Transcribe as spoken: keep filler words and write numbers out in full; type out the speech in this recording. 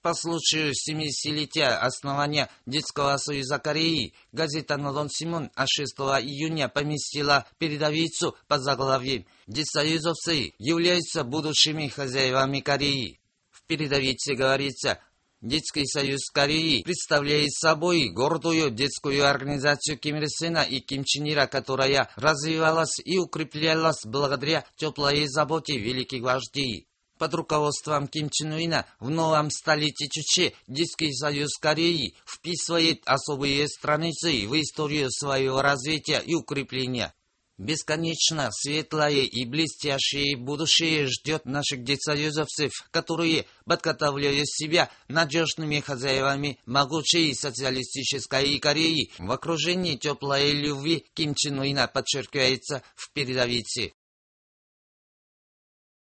По случаю семидесятилетия основания Детского союза Кореи, газета «Нодон Симон» шестого июня поместила передовицу под заглавием «Детсоюзовцы являются будущими хозяевами Кореи». В передовице говорится: Детский союз Кореи представляет собой гордую детскую организацию Ким Ир Сена и Ким Чен Ира, которая развивалась и укреплялась благодаря теплой заботе великих вождей. Под руководством Ким Чен Ына в новом столетии Чуче Детский союз Кореи вписывает особые страницы в историю своего развития и укрепления. Бесконечно светлое и блестящее будущее ждет наших детсоюзовцев, которые подготавливают себя надежными хозяевами могучей социалистической Кореи в окружении теплой любви Ким Чен Ына, подчеркивается в передовице.